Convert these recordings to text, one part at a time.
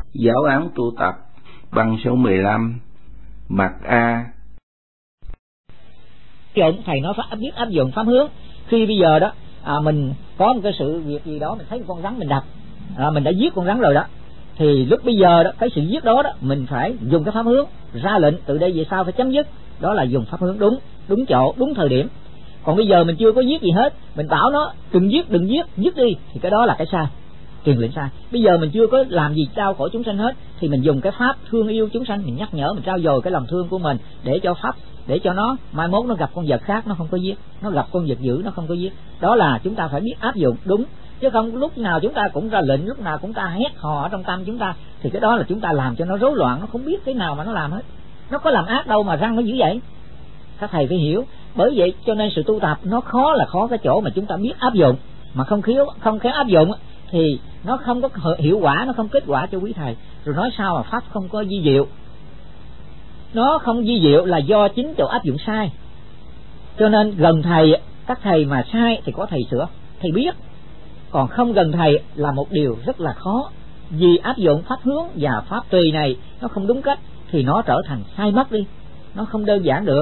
Giáo án tu tập băng số 15. Mặt A. Thầy nói biết áp dụng pháp hướng. Khi bây giờ đó mình có một cái sự việc gì đó, mình thấy con rắn mình đập, mình đã giết con rắn rồi đó, thì lúc bây giờ đó cái sự giết đó mình phải dùng cái pháp hướng ra lệnh từ đây về sau phải chấm dứt. Đó là dùng pháp hướng đúng chỗ, đúng thời điểm. Còn bây giờ mình chưa có giết gì hết, mình bảo nó đừng giết giết đi, thì cái đó là cái sai, truyền lệnh sai. Bây giờ mình chưa có làm gì trao khổ chúng sanh hết, thì mình dùng cái pháp thương yêu chúng sanh, mình nhắc nhở, mình trao dồi cái lòng thương của mình để cho pháp, để cho nó mai mốt nó gặp con vật khác nó không có giết, nó gặp con vật dữ nó không có giết. Đó là chúng ta phải biết áp dụng đúng, chứ không lúc nào chúng ta cũng ra lệnh, lúc nào cũng ta hét hò ở trong tâm chúng ta, thì cái đó là chúng ta làm cho nó rối loạn, nó không biết thế nào mà nó làm hết. Nó có làm ác đâu mà răng nó dữ vậy. Các thầy phải hiểu. Bởi vậy cho nên sự tu tập nó khó là khó cái chỗ mà chúng ta biết áp dụng, mà không khéo áp dụng thì nó không có hiệu quả, nó không kết quả cho quý thầy. Rồi nói sao mà pháp không có vi diệu? Nó không vi diệu là do chính chỗ áp dụng sai. Cho nên gần thầy, các thầy mà sai thì có thầy sửa, thầy biết. Còn không gần thầy là một điều rất là khó. Vì áp dụng pháp hướng và pháp tùy này nó không đúng cách thì nó trở thành sai mất đi, nó không đơn giản được.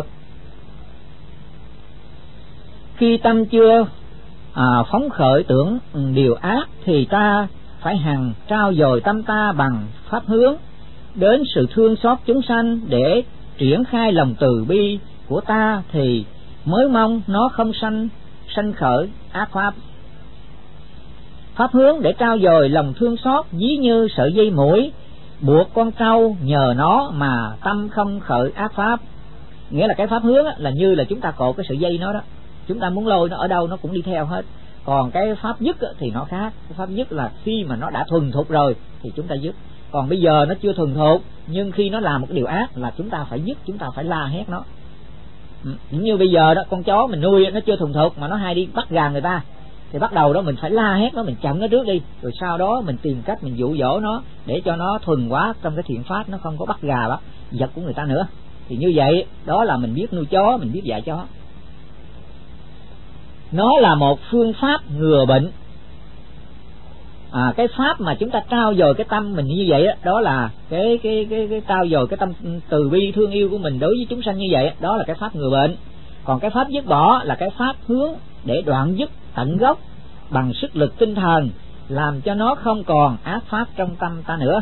Khi tâm chưa phóng khởi tưởng điều ác thì ta phải hằng trao dồi tâm ta bằng pháp hướng đến sự thương xót chúng sanh, để triển khai lòng từ bi của ta thì mới mong nó không sanh khởi ác pháp. Pháp hướng để trao dồi lòng thương xót ví như sợi dây mũi buộc con trâu, nhờ nó mà tâm không khởi ác pháp. Nghĩa là cái pháp hướng là như là chúng ta cột cái sợi dây nó đó, chúng ta muốn lôi nó ở đâu nó cũng đi theo hết. Còn cái pháp dứt thì nó khác. Cái pháp dứt là khi mà nó đã thuần thục rồi thì chúng ta dứt. Còn bây giờ nó chưa thuần thục, nhưng khi nó làm một cái điều ác là chúng ta phải dứt, chúng ta phải la hét nó. Như bây giờ đó, con chó mình nuôi nó chưa thuần thục mà nó hay đi bắt gà người ta, thì bắt đầu đó mình phải la hét nó, mình chặn nó trước đi, rồi sau đó mình tìm cách mình dụ dỗ nó để cho nó thuần quá trong cái thiện pháp, nó không có bắt gà bắt vật của người ta nữa. Thì như vậy đó là mình biết nuôi chó, mình biết dạy chó. Nó là một phương pháp ngừa bệnh. Cái pháp mà chúng ta trao dồi cái tâm mình như vậy đó là cái trao dồi cái tâm từ bi thương yêu của mình đối với chúng sanh như vậy, đó là cái pháp ngừa bệnh. Còn cái pháp dứt bỏ là cái pháp hướng để đoạn dứt tận gốc bằng sức lực tinh thần, làm cho nó không còn ác pháp trong tâm ta nữa.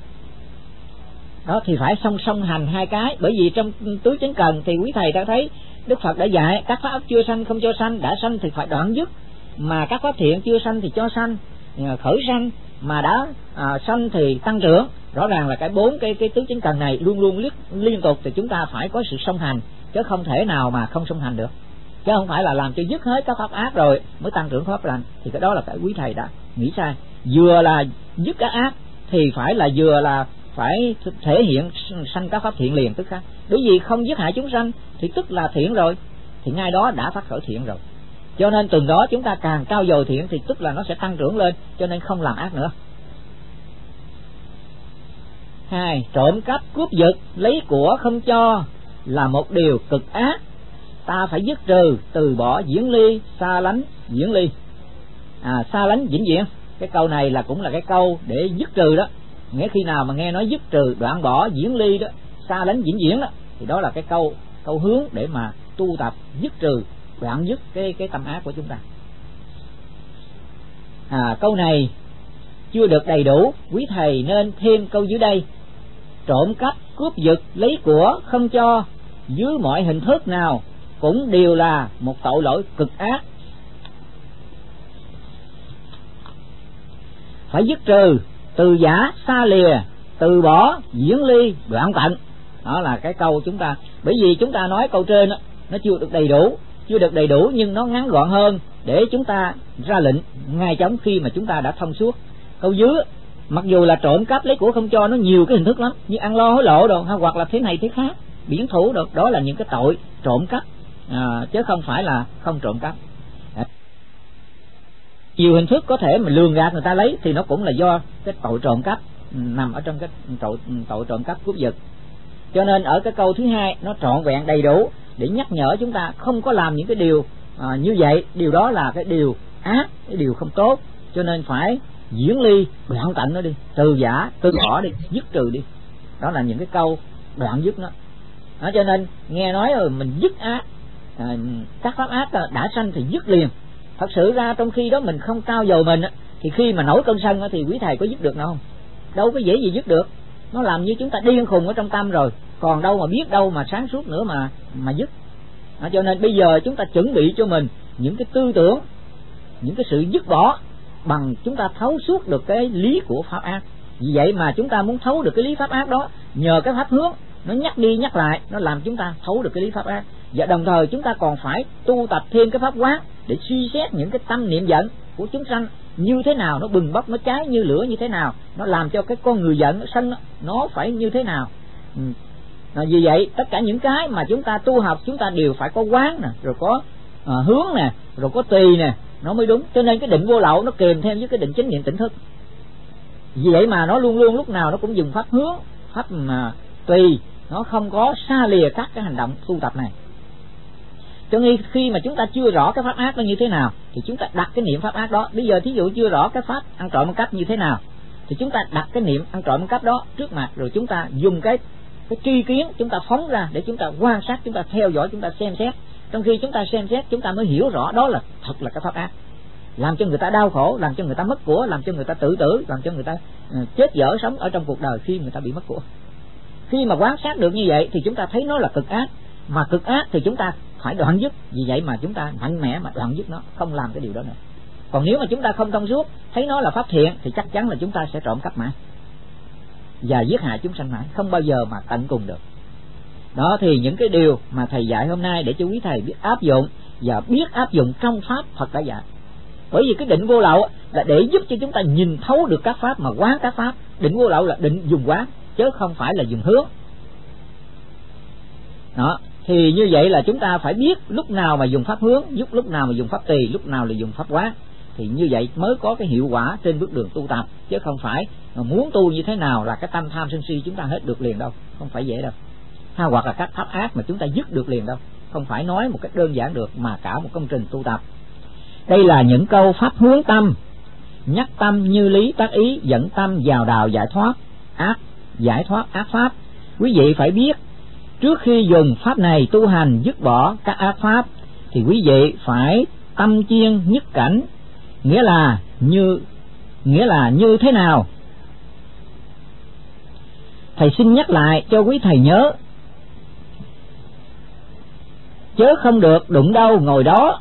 Đó thì phải song song hành hai cái. Bởi vì trong tứ chánh cần thì quý thầy đã thấy Đức Phật đã dạy các pháp chưa sanh không cho sanh, đã sanh thì phải đoạn dứt, mà các pháp thiện chưa sanh thì cho sanh, khởi sanh, mà đã sanh thì tăng trưởng. Rõ ràng là cái bốn cái tứ chánh cần này luôn luôn liên tục, thì chúng ta phải có sự song hành, chứ không thể nào mà không song hành được. Chứ không phải là làm cho dứt hết các pháp ác rồi mới tăng trưởng pháp lành, thì cái đó là cái quý thầy đã nghĩ sai. Vừa là dứt các ác thì phải là vừa là phải thể hiện sanh các pháp thiện liền tức khắc. Bởi vì không giết hại chúng sanh thì tức là thiện rồi, thì ngay đó đã phát khởi thiện rồi. Cho nên từng đó chúng ta càng trao dồi thiện thì tức là nó sẽ tăng trưởng lên, cho nên không làm ác nữa. 2. Trộm cắp cướp giật lấy của không cho là một điều cực ác, ta phải dứt trừ, từ bỏ diễn ly, xa lánh diễn ly. Xa lánh vĩnh viễn, cái câu này là cũng là cái câu để dứt trừ đó. Nghĩa khi nào mà nghe nói dứt trừ, đoạn bỏ, diễn ly đó, xa lánh vĩnh viễn đó, thì đó là cái câu hướng để mà tu tập dứt trừ, đoạn dứt cái tâm ác của chúng ta. Câu này chưa được đầy đủ, quý thầy nên thêm câu dưới đây: trộm cắp cướp giật lấy của không cho dưới mọi hình thức nào cũng đều là một tội lỗi cực ác, phải dứt trừ, từ giả, xa lìa, từ bỏ, diễn ly, đoạn tận. Đó là cái câu chúng ta. Bởi vì chúng ta nói câu trên đó, nó chưa được đầy đủ nhưng nó ngắn gọn hơn để chúng ta ra lệnh ngay chóng khi mà chúng ta đã thông suốt. Câu dưới mặc dù là trộm cắp lấy của không cho, nó nhiều cái hình thức lắm, như ăn lo hối lộ đồ, hoặc là thế này thế khác, biển thủ đồ, đó là những cái tội trộm cắp, chứ không phải là không trộm cắp. Nhiều hình thức có thể mà lường gạt người ta lấy thì nó cũng là do cái tội trộm cắp nằm ở trong cái tội trộm cắp cướp giật. Cho nên ở cái câu thứ hai nó trọn vẹn đầy đủ để nhắc nhở chúng ta không có làm những cái điều như vậy. Điều đó là cái điều ác, cái điều không tốt, cho nên phải diễn ly, đoạn tận nó đi, từ giả, từ bỏ đi, dứt trừ đi. Đó là những cái câu đoạn dứt nó. Đó, cho nên nghe nói rồi mình dứt ác, các pháp ác đã sanh thì dứt liền. Thật sự ra trong khi đó mình không trao dồi mình thì khi mà nổi cơn sân thì quý thầy có dứt được đâu, đâu có dễ gì dứt được. Nó làm như chúng ta điên khùng ở trong tâm rồi, còn đâu mà biết đâu mà sáng suốt nữa mà dứt. Đó, cho nên bây giờ chúng ta chuẩn bị cho mình những cái tư tưởng, những cái sự dứt bỏ bằng chúng ta thấu suốt được cái lý của pháp ác. Vì vậy mà chúng ta muốn thấu được cái lý pháp ác đó, nhờ cái pháp hướng nó nhắc đi nhắc lại, nó làm chúng ta thấu được cái lý pháp ác. Và đồng thời chúng ta còn phải tu tập thêm cái pháp quán để suy xét những cái tâm niệm giận của chúng sanh như thế nào, nó bừng bốc, nó cháy như lửa như thế nào, nó làm cho cái con người giận, nó sân nó phải như thế nào. Vì vậy tất cả những cái mà chúng ta tu học chúng ta đều phải có quán nè, rồi có hướng nè, rồi có tùy nè, nó mới đúng. Cho nên cái định vô lậu nó kèm thêm với cái định chánh niệm tỉnh thức. Vì vậy mà nó luôn luôn lúc nào nó cũng dùng pháp hướng, pháp mà tùy, nó không có xa lìa các cái hành động tu tập này. Cho nên khi mà chúng ta chưa rõ cái pháp ác nó như thế nào thì chúng ta đặt cái niệm pháp ác đó. Bây giờ thí dụ chưa rõ cái pháp ăn trộm ăn cắp như thế nào thì chúng ta đặt cái niệm ăn trộm ăn cắp đó trước mặt, rồi chúng ta dùng cái tri kiến chúng ta phóng ra để chúng ta quan sát, chúng ta theo dõi, chúng ta xem xét. Trong khi chúng ta xem xét chúng ta mới hiểu rõ đó là thật là cái pháp ác, làm cho người ta đau khổ, làm cho người ta mất của, làm cho người ta tự tử, làm cho người ta chết dở sống ở trong cuộc đời khi người ta bị mất của. Khi mà quan sát được như vậy thì chúng ta thấy nó là cực ác, mà cực ác thì chúng ta phải đoạn dứt. Vì vậy mà chúng ta mạnh mẽ mà đoạn dứt nó, không làm cái điều đó nữa. Còn nếu mà chúng ta không thông suốt, thấy nó là pháp thiện thì chắc chắn là chúng ta sẽ trộm cắp mãi và giết hại chúng sanh mãi, không bao giờ mà tận cùng được. Đó thì những cái điều mà thầy dạy hôm nay để cho quý thầy biết áp dụng và biết áp dụng trong pháp Phật đã dạy. Bởi vì cái định vô lậu là để giúp cho chúng ta nhìn thấu được các pháp mà quán các pháp. Định vô lậu là định dùng quán chứ không phải là dùng hướng. Đó, thì như vậy là chúng ta phải biết lúc nào mà dùng pháp hướng, lúc nào mà dùng pháp tùy, lúc nào là dùng pháp quán. Thì như vậy mới có cái hiệu quả trên bước đường tu tập, chứ không phải mà muốn tu như thế nào là cái tâm tham sân si chúng ta hết được liền đâu, không phải dễ đâu. Hoặc là các pháp ác mà chúng ta dứt được liền đâu, không phải nói một cách đơn giản được, mà cả một công trình tu tập. Đây là những câu pháp hướng tâm, nhắc tâm như lý tác ý, dẫn tâm vào đạo giải thoát ác pháp. Quý vị phải biết trước khi dùng pháp này tu hành dứt bỏ các ác pháp thì quý vị phải tâm chiên nhất cảnh, nghĩa là như thế nào? Thầy xin nhắc lại cho quý thầy nhớ, chớ không được đụng đâu ngồi đó.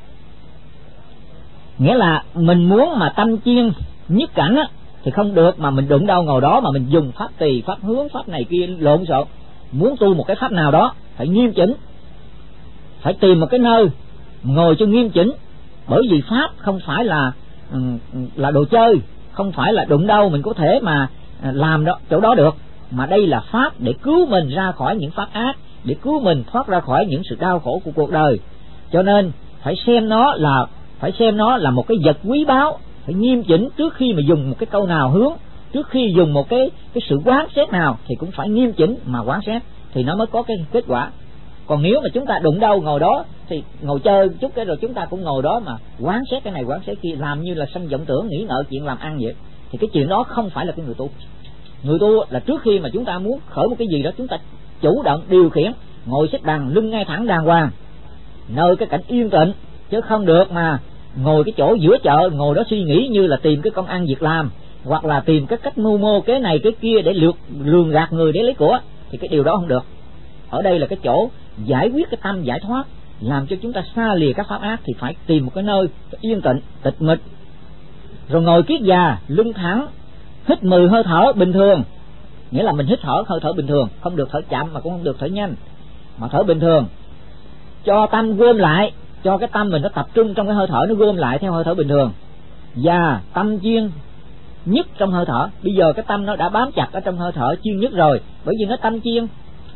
Nghĩa là mình muốn mà tâm chiên nhất cảnh thì không được mà mình đụng đâu ngồi đó, mà mình dùng pháp tùy, pháp hướng, pháp này kia lộn xộn. Muốn tu một cái pháp nào đó phải nghiêm chỉnh, phải tìm một cái nơi ngồi cho nghiêm chỉnh. Bởi vì pháp không phải là đồ chơi, không phải là đụng đâu mình có thể mà làm đó chỗ đó được, mà đây là pháp để cứu mình ra khỏi những pháp ác, để cứu mình thoát ra khỏi những sự đau khổ của cuộc đời. Cho nên phải xem nó là một cái vật quý báu, phải nghiêm chỉnh trước khi mà dùng một cái câu nào hướng, trước khi dùng một cái sự quán xét nào thì cũng phải nghiêm chỉnh mà quán xét thì nó mới có cái kết quả. Còn nếu mà chúng ta đụng đâu ngồi đó thì ngồi chơi chút cái rồi chúng ta cũng ngồi đó mà quán xét cái này quán xét kia, làm như là sanh vọng tưởng, nghĩ ngợi chuyện làm ăn vậy, thì cái chuyện đó không phải là cái người tu. Người tu là trước khi mà chúng ta muốn khởi một cái gì đó, chúng ta chủ động điều khiển, ngồi xếp bằng, lưng ngay thẳng đàng hoàng, nơi cái cảnh yên tĩnh, chứ không được mà ngồi cái chỗ giữa chợ, ngồi đó suy nghĩ như là tìm cái công ăn việc làm, hoặc là tìm cái cách mưu mô cái này cái kia để lường gạt người để lấy của, thì cái điều đó không được. Ở đây là cái chỗ giải quyết cái tâm giải thoát, làm cho chúng ta xa lìa các pháp ác thì phải tìm một cái nơi yên tĩnh, tịch mịch, rồi ngồi kiết già, lưng thẳng, hít 10 hơi thở bình thường. Nghĩa là mình hít thở hơi thở bình thường, không được thở chậm mà cũng không được thở nhanh, mà thở bình thường. Cho tâm gom lại, cho cái tâm mình nó tập trung trong cái hơi thở, nó gom lại theo hơi thở bình thường. Và tâm chuyên nhất trong hơi thở. Bây giờ cái tâm nó đã bám chặt ở trong hơi thở chuyên nhất rồi, bởi vì nó tâm chuyên.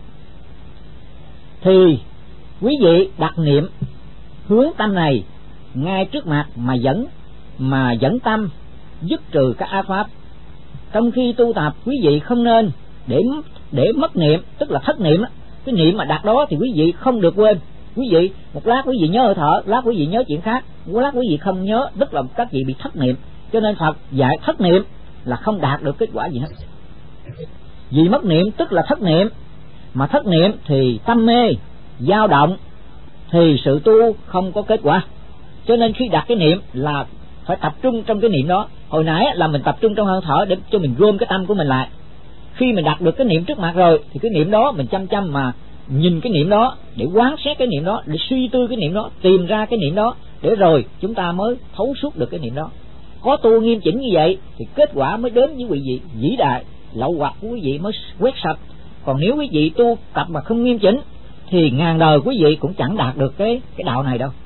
Thì quý vị đặt niệm hướng tâm này ngay trước mặt mà dẫn tâm dứt trừ các ác pháp. Trong khi tu tập quý vị không nên để mất niệm, tức là thất niệm. Cái niệm mà đặt đó thì quý vị không được quên. Quý vị một lát quý vị nhớ hơi thở, lát quý vị nhớ chuyện khác, một lát quý vị không nhớ, tức là các vị bị thất niệm. Cho nên Phật dạy thất niệm là không đạt được kết quả gì hết. Vì mất niệm tức là thất niệm, mà thất niệm thì tâm mê dao động, thì sự tu không có kết quả. Cho nên khi đặt cái niệm là phải tập trung trong cái niệm đó. Hồi nãy là mình tập trung trong hơi thở để cho mình gom cái tâm của mình lại. Khi mình đặt được cái niệm trước mặt rồi thì cái niệm đó mình chăm chăm mà nhìn cái niệm đó, để quán xét cái niệm đó, để suy tư cái niệm đó, tìm ra cái niệm đó, để rồi chúng ta mới thấu suốt được cái niệm đó. Có tu nghiêm chỉnh như vậy thì kết quả mới đến với quý vị vĩ đại, lậu hoặc của quý vị mới quét sạch. Còn nếu quý vị tu tập mà không nghiêm chỉnh thì ngàn đời quý vị cũng chẳng đạt được cái đạo này đâu.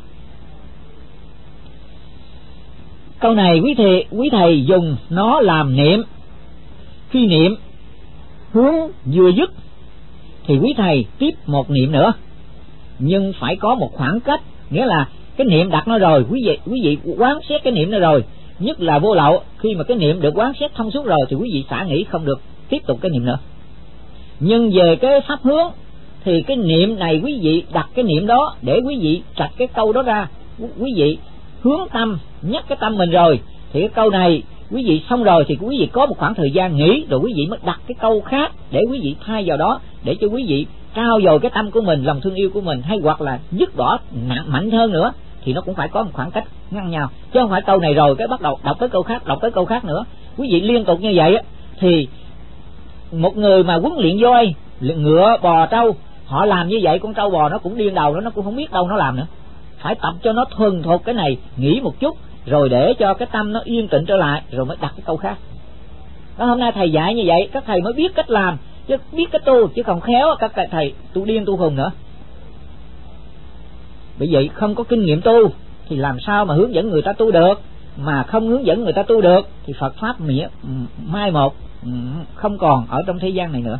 Câu này quý thầy dùng nó làm niệm. Khi niệm hướng vừa dứt thì quý thầy tiếp một niệm nữa, nhưng phải có một khoảng cách. Nghĩa là cái niệm đặt nó rồi, quý vị quán xét cái niệm nó rồi, nhất là vô lậu. Khi mà cái niệm được quán xét thông suốt rồi thì quý vị xả nghĩ không được tiếp tục cái niệm nữa. Nhưng về cái pháp hướng thì cái niệm này quý vị đặt cái niệm đó để quý vị trạch cái câu đó ra, quý vị hướng tâm nhắc cái tâm mình rồi thì cái câu này quý vị xong rồi thì quý vị có một khoảng thời gian nghỉ, rồi quý vị mới đặt cái câu khác để quý vị thay vào đó, để cho quý vị trao dồi cái tâm của mình, lòng thương yêu của mình, hay hoặc là dứt bỏ mạnh hơn nữa, thì nó cũng phải có một khoảng cách ngăn nhau, chứ không phải câu này rồi cái bắt đầu đọc tới câu khác, đọc tới câu khác nữa. Quý vị liên tục như vậy thì một người mà huấn luyện voi, ngựa, bò, trâu, họ làm như vậy, con trâu bò nó cũng điên đầu, nó cũng không biết đâu nó làm nữa. Phải tập cho nó thuần thục cái này, nghỉ một chút rồi để cho cái tâm nó yên tĩnh trở lại, rồi mới đặt cái câu khác. Đó, hôm nay thầy dạy như vậy các thầy mới biết cách làm, chứ biết cách tu, chứ không khéo các thầy tu điên tu khùng nữa. Bởi vậy không có kinh nghiệm tu thì làm sao mà hướng dẫn người ta tu được. Mà không hướng dẫn người ta tu được thì Phật pháp mai một, không còn ở trong thế gian này nữa.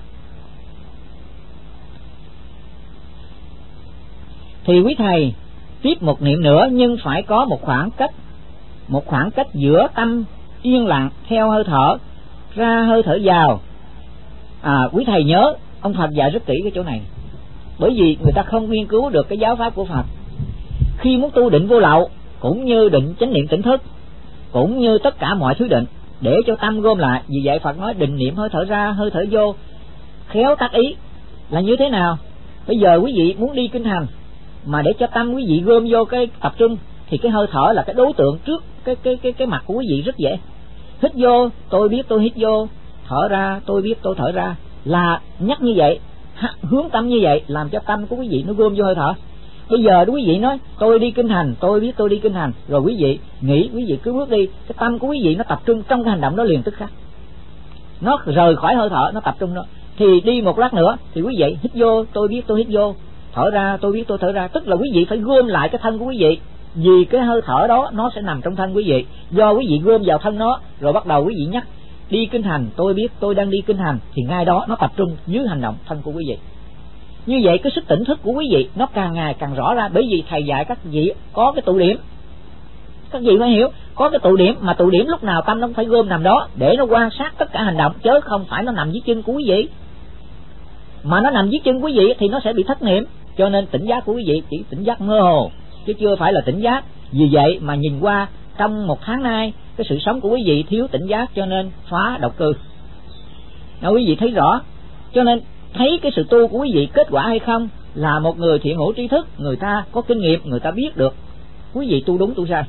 Thì quý thầy tiếp một niệm nữa, nhưng phải có một khoảng cách giữa tâm yên lặng theo hơi thở ra, hơi thở vào. Quý thầy nhớ ông Phật dạy rất kỹ cái chỗ này, bởi vì người ta không nghiên cứu được cái giáo pháp của Phật. Khi muốn tu định vô lậu, cũng như định chánh niệm tỉnh thức, cũng như tất cả mọi thứ định, để cho tâm gom lại. Vì vậy Phật nói định niệm hơi thở ra, hơi thở vô, khéo tác ý. Là như thế nào? Bây giờ quý vị muốn đi kinh hành mà để cho tâm quý vị gom vô cái tập trung, thì cái hơi thở là cái đối tượng trước cái mặt của quý vị rất dễ. Hít vô tôi biết tôi hít vô, thở ra tôi biết tôi thở ra, là nhắc như vậy, hướng tâm như vậy, làm cho tâm của quý vị nó gom vô hơi thở. Bây giờ quý vị nói tôi đi kinh hành, tôi biết tôi đi kinh hành, rồi quý vị nghĩ, quý vị cứ bước đi, cái tâm của quý vị nó tập trung trong cái hành động đó liền tức khắc, nó rời khỏi hơi thở, nó tập trung đó. Thì đi một lát nữa thì quý vị hít vô tôi biết tôi hít vô, thở ra tôi biết tôi thở ra, tức là quý vị phải gom lại cái thân của quý vị, vì cái hơi thở đó nó sẽ nằm trong thân quý vị, do quý vị gom vào thân nó, rồi bắt đầu quý vị nhắc đi kinh hành, tôi biết tôi đang đi kinh hành, thì ngay đó nó tập trung dưới hành động thân của quý vị. Như vậy cái sức tỉnh thức của quý vị nó càng ngày càng rõ ra. Bởi vì thầy dạy các vị có cái tụ điểm, các vị phải hiểu, có cái tụ điểm, mà tụ điểm lúc nào tâm nó phải gom nằm đó để nó quan sát tất cả hành động, chứ không phải nó nằm dưới chân của quý vị. Mà nó nằm dưới chân quý vị thì nó sẽ bị thất niệm. Cho nên tỉnh giác của quý vị chỉ tỉnh giác mơ hồ, chứ chưa phải là tỉnh giác. Vì vậy mà nhìn qua trong một tháng nay, cái sự sống của quý vị thiếu tỉnh giác, cho nên phá độc cư. Đó, quý vị thấy rõ. Cho nên thấy cái sự tu của quý vị kết quả hay không, là một người thiện hữu trí thức, người ta có kinh nghiệm, người ta biết được quý vị tu đúng tu sai.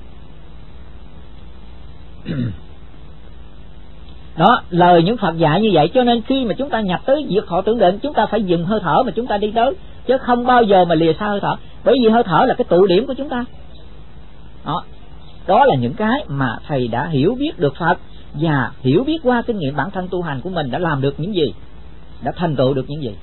Đó, lời những Phật dạy như vậy. Cho nên khi mà chúng ta nhập tới diệt thọ tưởng định, chúng ta phải dừng hơi thở mà chúng ta đi tới, chứ không bao giờ mà lìa xa hơi thở. Bởi vì hơi thở là cái tụ điểm của chúng ta. Đó là những cái mà thầy đã hiểu biết được Phật, và hiểu biết qua kinh nghiệm bản thân tu hành của mình đã làm được những gì, đã thành tựu được những gì.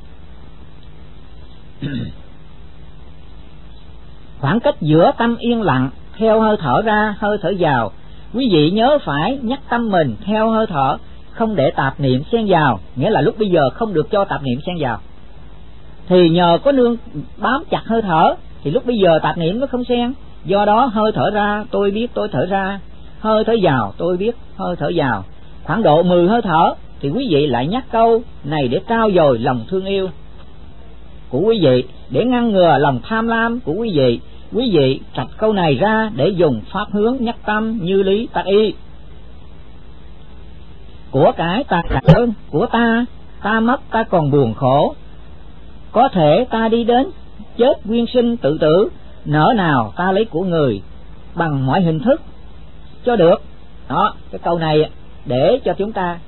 Khoảng cách giữa tâm yên lặng theo hơi thở ra, hơi thở vào, quý vị nhớ phải nhắc tâm mình theo hơi thở, không để tạp niệm xen vào. Nghĩa là lúc bây giờ không được cho tạp niệm xen vào. Thì nhờ có nương bám chặt hơi thở thì lúc bây giờ tạp niệm nó không xen. Do đó hơi thở ra tôi biết tôi thở ra, hơi thở vào tôi biết hơi thở vào. Khoảng độ 10 hơi thở thì quý vị lại nhắc câu này để trao dồi lòng thương yêu của quý vị, để ngăn ngừa lòng tham lam của quý vị. Quý vị trạch câu này ra để dùng pháp hướng nhắc tâm như lý tác y. của cải ta càng hơn của ta mất ta còn buồn khổ. Có thể ta đi đến chết nguyên sinh tự tử, nỡ nào ta lấy của người bằng mọi hình thức cho được. Đó, cái câu này để cho chúng ta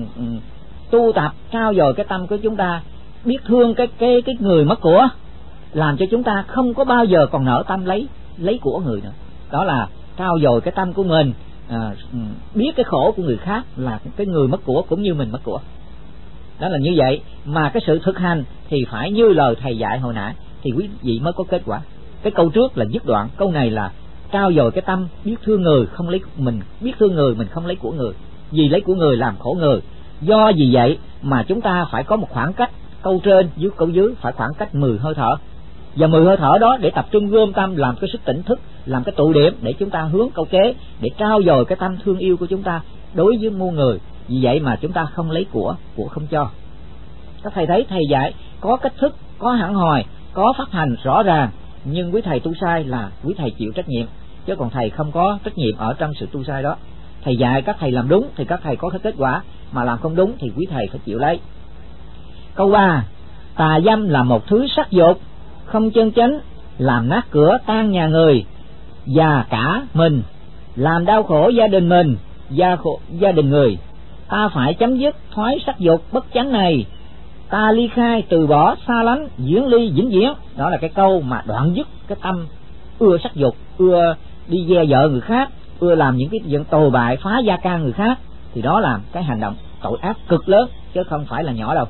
tu tập trau dồi cái tâm của chúng ta, biết thương cái người mất của, làm cho chúng ta không có bao giờ còn nỡ tâm lấy của người nữa. Đó là trau dồi cái tâm của mình, biết cái khổ của người khác là cái người mất của cũng như mình mất của. Đó là như vậy, mà cái sự thực hành thì phải như lời thầy dạy hồi nãy thì quý vị mới có kết quả. Cái câu trước là dứt đoạn, câu này là trau dồi cái tâm biết thương người không lấy mình, biết thương người mình không lấy của người, vì lấy của người làm khổ người. Do vì vậy mà chúng ta phải có một khoảng cách, câu trên với câu dưới phải khoảng cách 10 hơi thở. Và 10 hơi thở đó để tập trung gom tâm, làm cái sức tỉnh thức, làm cái tụ điểm để chúng ta hướng câu kế, để trau dồi cái tâm thương yêu của chúng ta đối với muôn người. Vì vậy mà chúng ta không lấy của không cho. Các thầy thấy thầy dạy có cách thức, có hẳn hòi, có pháp hành rõ ràng, nhưng quý thầy tu sai là quý thầy chịu trách nhiệm, chứ còn thầy không có trách nhiệm ở trong sự tu sai đó. Thầy dạy các thầy làm đúng thì các thầy có cái kết quả, mà làm không đúng thì quý thầy phải chịu lấy. Câu 3: tà dâm là một thứ sắc dục không chân chánh, làm nát cửa tan nhà người và cả mình, làm đau khổ gia đình mình, gia đình người. Ta phải chấm dứt thoái sắc dục bất chánh này, ta ly khai từ bỏ xa lánh diễn ly vĩnh viễn. Đó là cái câu mà đoạn dứt cái tâm ưa sắc dục, ưa đi ve vợ người khác, ưa làm những cái chuyện tồi bại phá gia can người khác, thì đó là cái hành động tội ác cực lớn chứ không phải là nhỏ đâu,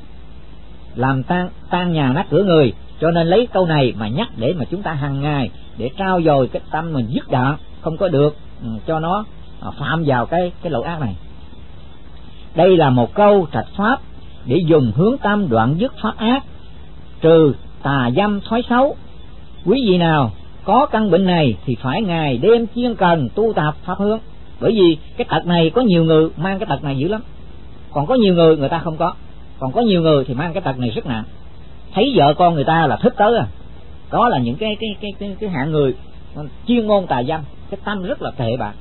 làm tan nhà nát cửa người. Cho nên lấy câu này mà nhắc để mà chúng ta hàng ngày để trau dồi cái tâm mình dứt đoạn, không có được cho nó phạm vào cái lỗi ác này. Đây là một câu trạch pháp để dùng hướng tâm đoạn dứt pháp ác, trừ tà dâm thói xấu. Quý vị nào có căn bệnh này thì phải ngày đêm chuyên cần tu tập pháp hướng. Bởi vì cái tật này có nhiều người mang cái tật này dữ lắm, còn có nhiều người ta không có, còn có nhiều người thì mang cái tật này rất nặng. Thấy vợ con người ta là thích tới à. Đó là những cái hạng người chuyên môn tà dâm, cái tâm rất là tệ bạc.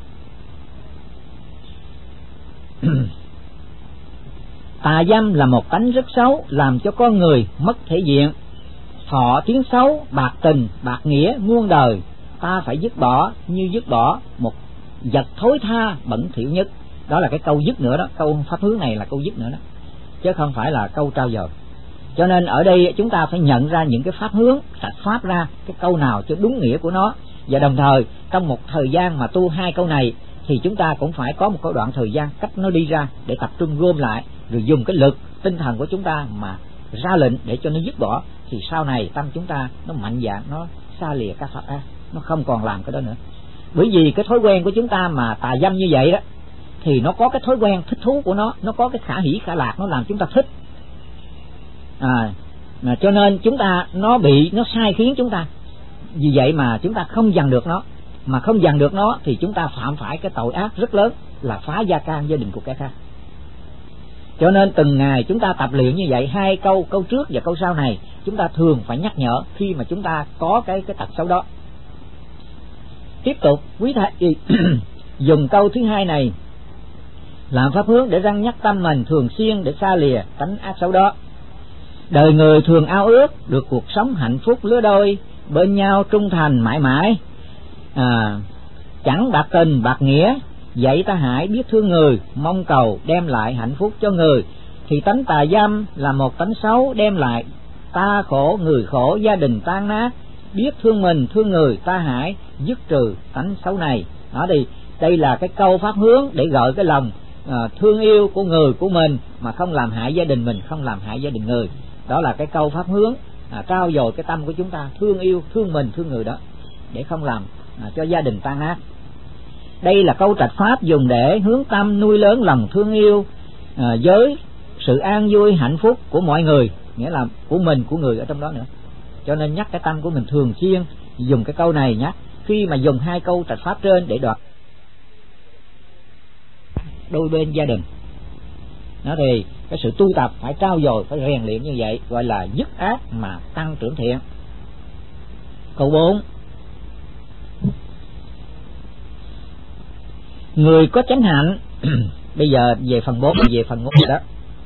Tà dâm là một tánh rất xấu, làm cho con người mất thể diện, thọ tiếng xấu, bạc tình, bạc nghĩa muôn đời. Ta phải dứt bỏ như dứt bỏ một vật thối tha bẩn thỉu nhất. Đó là cái câu dứt nữa đó, câu pháp hướng này là câu dứt nữa đó, chứ không phải là câu trao dồi. Cho nên ở đây chúng ta phải nhận ra những cái pháp hướng, trạch pháp ra cái câu nào cho đúng nghĩa của nó. Và đồng thời trong một thời gian mà tu hai câu này thì chúng ta cũng phải có một cái đoạn thời gian cách nó đi ra để tập trung gom lại, rồi dùng cái lực tinh thần của chúng ta mà ra lệnh để cho nó dứt bỏ, thì sau này tâm chúng ta nó mạnh dạn, nó xa lìa các pháp ác, nó không còn làm cái đó nữa. Bởi vì cái thói quen của chúng ta mà tà dâm như vậy đó thì nó có cái thói quen thích thú của nó có cái khả hỷ khả lạc, nó làm chúng ta thích. Cho nên chúng ta nó sai khiến chúng ta. Vì vậy mà chúng ta không dằn được nó, mà không dằn được nó thì chúng ta phạm phải cái tội ác rất lớn là phá gia can gia đình của kẻ khác. Cho nên từng ngày chúng ta tập luyện như vậy, hai câu trước và câu sau này chúng ta thường phải nhắc nhở khi mà chúng ta có cái tật xấu đó. Tiếp tục quý thầy dùng câu thứ hai này làm pháp hướng để răn nhắc tâm mình thường xuyên để xa lìa tánh ác xấu đó. Đời người thường ao ước được cuộc sống hạnh phúc lứa đôi, bên nhau trung thành mãi mãi, chẳng bạc tình bạc nghĩa. Vậy ta hãy biết thương người, mong cầu đem lại hạnh phúc cho người. Thì tánh tà dâm là một tánh xấu, đem lại ta khổ người khổ, gia đình tan nát. Biết thương mình thương người, ta hãy dứt trừ tánh xấu này. Đó thì đây là cái câu pháp hướng để gợi cái lòng thương yêu của người của mình mà không làm hại gia đình mình, không làm hại gia đình người. Đó là cái câu pháp hướng trao dồi cái tâm của chúng ta thương yêu, thương mình thương người đó, để không làm cho gia đình tan nát. Đây là câu trạch pháp dùng để hướng tâm nuôi lớn lòng thương yêu với sự an vui hạnh phúc của mọi người, nghĩa là của mình của người ở trong đó nữa. Cho nên nhắc cái tâm của mình thường xuyên dùng cái câu này nhắc khi mà dùng hai câu trạch pháp trên để đoạt đôi bên gia đình. Nó thì cái sự tu tập phải trau dồi, phải rèn luyện như vậy, gọi là dứt ác mà tăng trưởng thiện. Câu 4: người có chánh hạnh Bây giờ về phần 4, về phần 1 đó.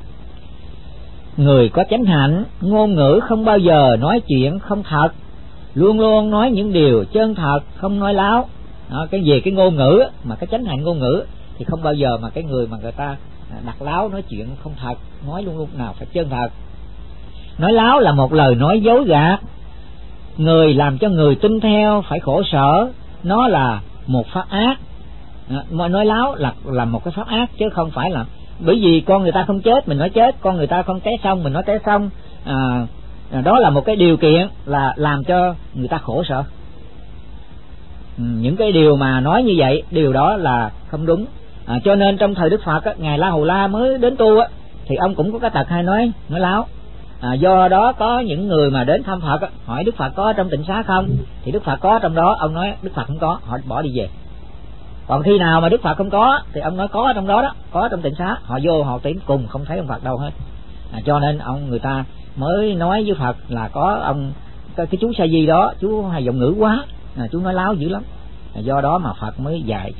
Người có chánh hạnh, ngôn ngữ không bao giờ nói chuyện không thật, luôn luôn nói những điều chân thật, không nói láo. Đó, cái về cái ngôn ngữ mà cái chánh hạnh ngôn ngữ thì không bao giờ mà cái người mà người ta đặt láo, nói chuyện không thật, nói luôn lúc nào phải chân thật. Nói láo là một lời nói dối gạt, người làm cho người tin theo phải khổ sở, nó là một pháp ác. Mà nói láo là một cái pháp ác, chứ không phải là bởi vì con người ta không chết mình nói chết, con người ta không té xong mình nói té xong. Đó là một cái điều kiện là làm cho người ta khổ sở. Những cái điều mà nói như vậy, điều đó là không đúng. Cho nên trong thời Đức Phật ngài La Hầu La mới đến tu thì ông cũng có cái tật hay nói láo. Do đó có những người mà đến thăm Phật hỏi Đức Phật có trong tịnh xá không, thì Đức Phật có trong đó, ông nói Đức Phật không có, họ bỏ đi về. Còn khi nào mà Đức Phật không có thì ông nói có trong đó, có trong tịnh xá, họ vô họ tiến cùng không thấy ông Phật đâu hết. Cho nên người ta mới nói với Phật là có ông cái chú Sa Di đó, chú hay giọng ngữ quá, chú nói láo dữ lắm. Do đó mà Phật mới dạy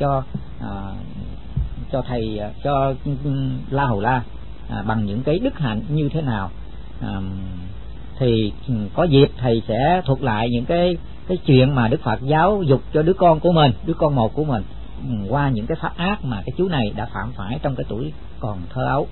cho thầy, cho La Hầu La bằng những cái đức hạnh như thế nào. Thì có dịp thầy sẽ thuật lại những cái chuyện mà Đức Phật giáo dục cho đứa con của mình, đứa con một của mình, qua những cái pháp ác mà cái chú này đã phạm phải trong cái tuổi còn thơ ấu.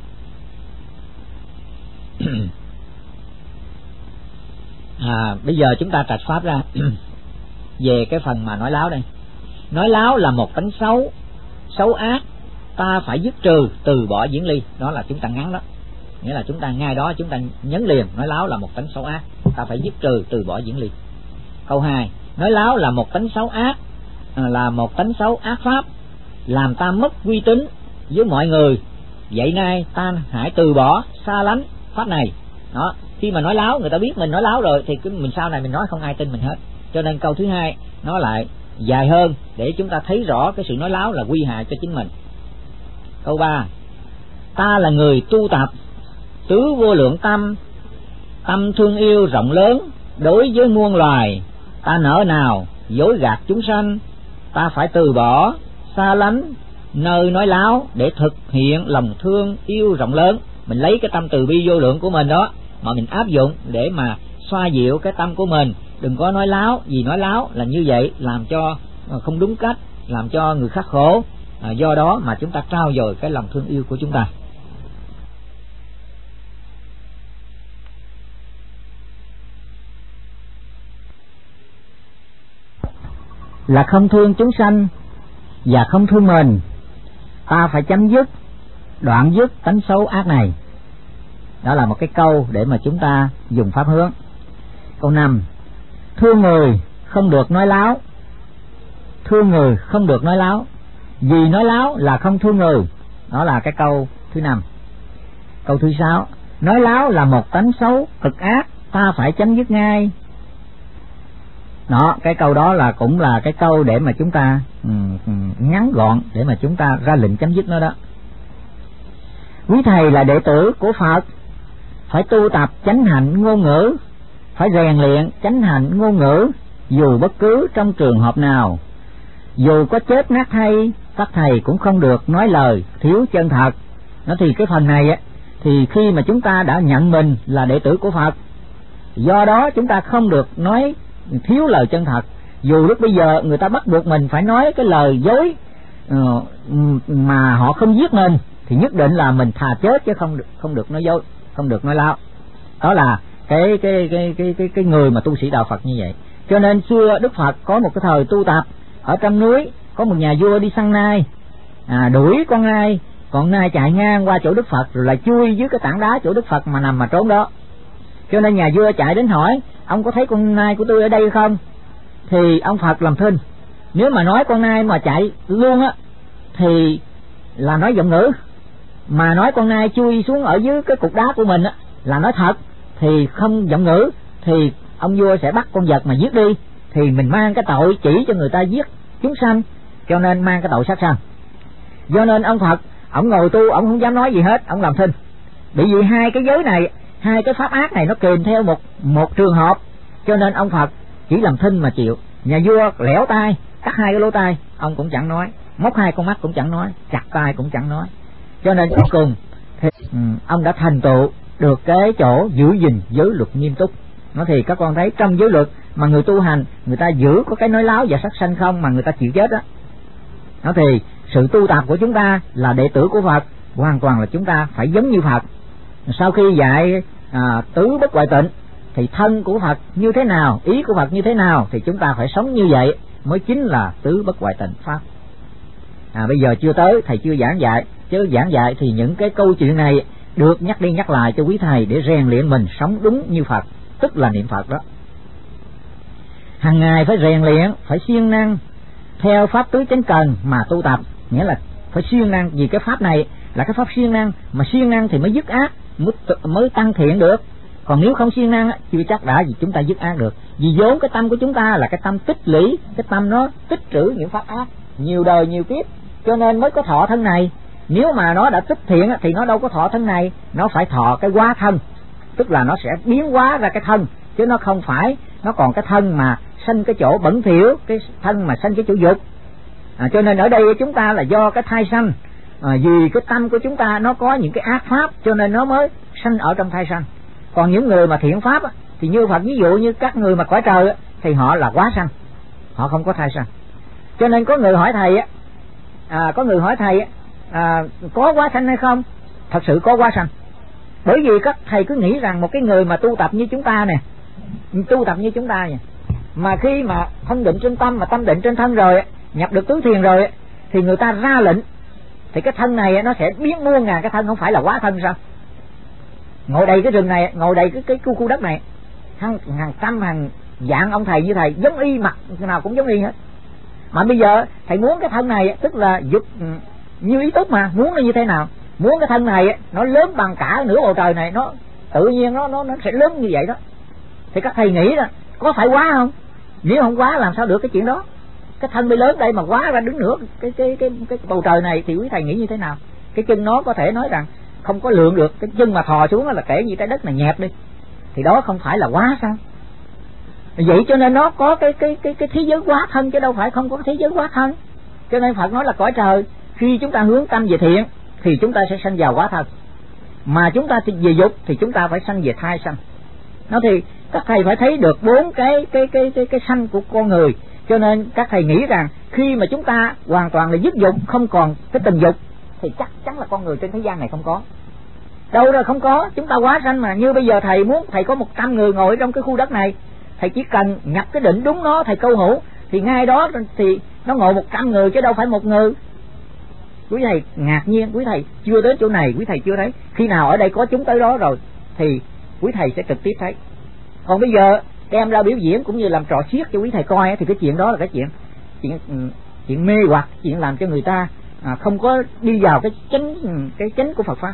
Bây giờ chúng ta trạch pháp ra về cái phần mà nói láo đây. Nói láo là một tánh xấu, xấu ác, ta phải dứt trừ, từ bỏ diễn ly. Đó là chúng ta ngắn đó, nghĩa là chúng ta ngay đó chúng ta nhấn liền, nói láo là một tánh xấu ác, ta phải dứt trừ, từ bỏ diễn ly. Câu 2, nói láo là một tánh xấu ác, là một tánh xấu ác pháp, làm ta mất uy tín với mọi người. Vậy nay ta hãy từ bỏ, xa lánh pháp này. Đó, khi mà nói láo, người ta biết mình nói láo rồi thì mình sau này mình nói không ai tin mình hết. Cho nên câu thứ 2 nó lại dài hơn để chúng ta thấy rõ cái sự nói láo là nguy hại cho chính mình. Câu 3, ta là người tu tập tứ vô lượng tâm, tâm thương yêu rộng lớn đối với muôn loài, ta nỡ nào dối gạt chúng sanh, ta phải từ bỏ, xa lánh nơi nói láo để thực hiện lòng thương yêu rộng lớn. Mình lấy cái tâm từ bi vô lượng của mình đó mà mình áp dụng để mà xoa dịu cái tâm của mình. Đừng có nói láo, vì nói láo là như vậy làm cho không đúng cách, làm cho người khác khổ. Do đó mà chúng ta trao dồi cái lòng thương yêu của chúng ta. Là không thương chúng sanh và không thương mình, ta phải chấm dứt, đoạn dứt tánh xấu ác này. Đó là một cái câu để mà chúng ta dùng pháp hướng. Câu 5, thương người không được nói láo. Thương người không được nói láo, vì nói láo là không thương người. Đó là cái câu thứ 5. Câu thứ 6, nói láo là một tánh xấu cực ác, ta phải chấm dứt ngay. Đó, cái câu đó là cũng là cái câu để mà chúng ta ngắn gọn để mà chúng ta ra lệnh chấm dứt nó đó. Quý thầy là đệ tử của Phật, phải tu tập chánh hạnh ngôn ngữ, phải rèn luyện chánh hạnh ngôn ngữ dù bất cứ trong trường hợp nào. Dù có chết nát thay, các thầy cũng không được nói lời thiếu chân thật. Nó thì cái phần này thì khi mà chúng ta đã nhận mình là đệ tử của Phật, do đó chúng ta không được nói thiếu lời chân thật. Dù lúc bây giờ người ta bắt buộc mình phải nói cái lời dối mà họ không giết mình, thì nhất định là mình thà chết chứ không được nói dối, không được nói láo. Đó là cái người mà tu sĩ đạo Phật như vậy. Cho nên xưa Đức Phật có một cái thời tu tập ở trong núi, có một nhà vua đi săn nai, đuổi con nai, còn nai chạy ngang qua chỗ Đức Phật rồi lại chui dưới cái tảng đá chỗ Đức Phật mà nằm mà trốn đó. Cho nên nhà vua chạy đến hỏi, ông có thấy con nai của tôi ở đây không? Thì ông Phật làm thinh, nếu mà nói con nai mà chạy luôn thì là nói giọng ngữ, mà nói con nai chui xuống ở dưới cái cục đá của mình là nói thật, thì không giọng ngữ, thì ông vua sẽ bắt con vật mà giết đi, thì mình mang cái tội chỉ cho người ta giết chúng sanh, cho nên mang cái tội sát sanh. Do nên ông Phật, ông ngồi tu, ông không dám nói gì hết, ông làm thinh. Bởi vì hai cái giới này, hai cái pháp ác này nó kèm theo một trường hợp, cho nên ông Phật chỉ làm thinh mà chịu. Nhà vua lẻo tai, cắt hai cái lỗ tai, ông cũng chẳng nói, móc hai con mắt cũng chẳng nói, chặt tai cũng chẳng nói. Cho nên cuối cùng thì ông đã thành tựu được cái chỗ giữ gìn giới luật nghiêm túc. Nó thì các con thấy trong giới luật mà người tu hành, người ta giữ có cái nói láo và sát sanh không mà người ta chịu chết đó. Nó thì sự tu tập của chúng ta là đệ tử của Phật, hoàn toàn là chúng ta phải giống như Phật. Sau khi dạy tứ bất hoại tịnh thì thân của Phật như thế nào, ý của Phật như thế nào thì chúng ta phải sống như vậy mới chính là tứ bất hoại tịnh pháp. Bây giờ chưa tới, thầy chưa giảng dạy, chứ giảng dạy thì những cái câu chuyện này được nhắc đi nhắc lại cho quý thầy để rèn luyện mình sống đúng như Phật, tức là niệm Phật đó. Hàng ngày phải rèn luyện, phải siêng năng theo pháp tứ chánh cần mà tu tập, nghĩa là phải siêng năng, vì cái pháp này là cái pháp siêng năng, mà siêng năng thì mới dứt ác, mới tăng thiện được. Còn nếu không siêng năng chưa chắc đã gì chúng ta dứt ác được, vì vốn cái tâm của chúng ta là cái tâm tích lũy, cái tâm nó tích trữ những pháp ác nhiều đời nhiều kiếp, cho nên mới có thọ thân này. Nếu mà nó đã tích thiện thì nó đâu có thọ thân này, nó phải thọ cái hóa thân, tức là nó sẽ biến hóa ra cái thân, chứ nó không phải nó còn cái thân mà sanh cái chỗ bẩn thỉu, cái thân mà sanh cái chỗ dục. Cho nên ở đây chúng ta là do cái thai sanh, vì cái tâm của chúng ta nó có những cái ác pháp cho nên nó mới sanh ở trong thai sanh. Còn những người mà thiện pháp thì như Phật ví dụ như các người mà cõi trời thì họ là hóa sanh, họ không có thai sanh. Cho nên có người hỏi thầy có hóa sanh hay không? Thật sự có hóa sanh. Bởi vì các thầy cứ nghĩ rằng một cái người mà tu tập như chúng ta nè, mà khi mà thân định trên tâm, mà tâm định trên thân rồi, nhập được tứ thiền rồi, thì người ta ra lệnh thì cái thân này nó sẽ biến muôn ngàn cái thân, không phải là hóa thân sao? Ngồi đầy cái rừng này, ngồi đầy cái khu đất này, hàng trăm hàng dạng ông thầy như thầy giống y, mặt nào cũng giống y hết. Mà bây giờ thầy muốn cái thân này, tức là dục như ý túc mà, muốn nó như thế nào? Muốn cái thân này nó lớn bằng cả nửa bầu trời này, nó tự nhiên nó sẽ lớn như vậy đó. Thì các thầy nghĩ là có phải quá không? Nếu không quá làm sao được cái chuyện đó? Cái thân mới lớn đây mà quá ra đứng nửa cái bầu trời này thì quý thầy nghĩ như thế nào? Cái chân nó có thể nói rằng không có lượng được, cái chân mà thò xuống là kể như trái đất này nhẹp đi, thì đó không phải là quá sao? Vậy cho nên nó có cái thế giới quá thân, chứ đâu phải không có thế giới quá thân. Cho nên Phật nói là cõi trời, khi chúng ta hướng tâm về thiện thì chúng ta sẽ sanh vào quá thân, mà chúng ta về dục thì chúng ta phải sanh về thai sanh. Nó thì các thầy phải thấy được bốn cái sanh của con người. Cho nên các thầy nghĩ rằng khi mà chúng ta hoàn toàn là dứt dục, không còn cái tình dục, thì chắc chắn là con người trên thế gian này không có. Đâu ra không có, chúng ta quá sanh mà. Như bây giờ thầy muốn thầy có 100 người ngồi trong cái khu đất này, thầy chỉ cần nhập cái định đúng nó, thầy câu hữu thì ngay đó thì nó ngồi 100 người chứ đâu phải một người. Quý thầy ngạc nhiên, quý thầy chưa đến chỗ này, quý thầy chưa thấy. Khi nào ở đây có chúng tới đó rồi thì quý thầy sẽ trực tiếp thấy. Còn bây giờ đem ra biểu diễn cũng như làm trò xiếc cho quý thầy coi thì cái chuyện đó là cái chuyện mê hoặc, chuyện làm cho người ta không có đi vào cái chánh của Phật pháp.